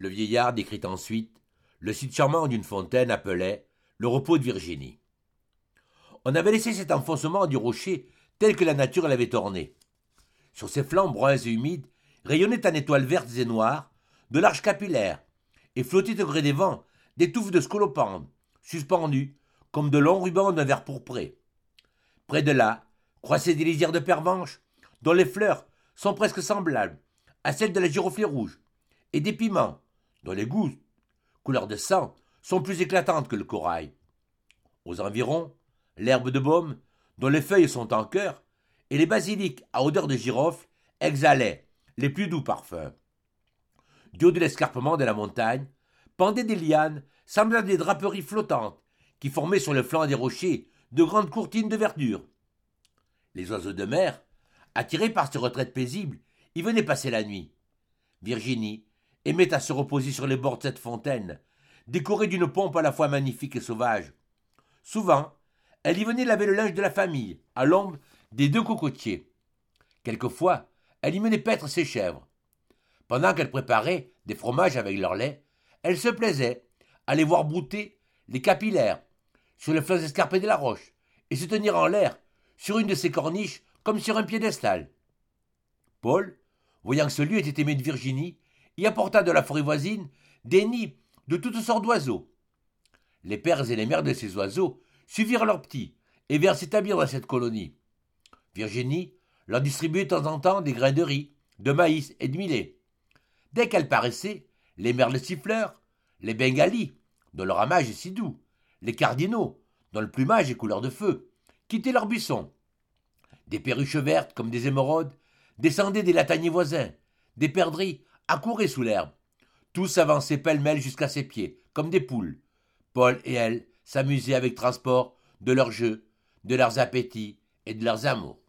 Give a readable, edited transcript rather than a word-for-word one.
Le vieillard décrit ensuite le site charmant d'une fontaine appelée le repos de Virginie. On avait laissé cet enfoncement du rocher tel que la nature l'avait orné. Sur ses flancs bruns et humides rayonnaient en étoiles vertes et noires de larges capillaires et flottaient au gré des vents des touffes de scolopendres, suspendues comme de longs rubans d'un vert pourpré. Près de là croissaient des lisières de pervenches dont les fleurs sont presque semblables à celles de la giroflée rouge, et des piments dont les goûts, couleur de sang, sont plus éclatantes que le corail. Aux environs, l'herbe de baume, dont les feuilles sont en cœur, et les basilics à odeur de girofle exhalaient les plus doux parfums. Du haut de l'escarpement de la montagne, pendaient des lianes semblables à des draperies flottantes qui formaient sur le flanc des rochers de grandes courtines de verdure. Les oiseaux de mer, attirés par ces retraites paisibles, y venaient passer la nuit. Virginie aimait à se reposer sur les bords de cette fontaine, décorée d'une pompe à la fois magnifique et sauvage. Souvent, elle y venait laver le linge de la famille, à l'ombre des deux cocotiers. Quelquefois, elle y menait paître ses chèvres. Pendant qu'elle préparait des fromages avec leur lait, elle se plaisait à les voir brouter les capillaires sur les flancs escarpés de la roche et se tenir en l'air sur une de ces corniches comme sur un piédestal. Paul, voyant que ce lieu était aimé de Virginie, y apporta de la forêt voisine des nids de toutes sortes d'oiseaux. Les pères et les mères de ces oiseaux suivirent leurs petits et vinrent s'établir dans cette colonie. Virginie leur distribuait de temps en temps des grains de riz, de maïs et de millet. Dès qu'elle paraissait, les merles siffleurs, les bengalis, dont le ramage est si doux, les cardinaux, dont le plumage est couleur de feu, quittaient leurs buissons. Des perruches vertes comme des émeraudes descendaient des lataniers voisins, des perdrix accouraient sous l'herbe. Tous s'avançaient pêle-mêle jusqu'à ses pieds, comme des poules. Paul et elle s'amusaient avec transport de leurs jeux, de leurs appétits et de leurs amours.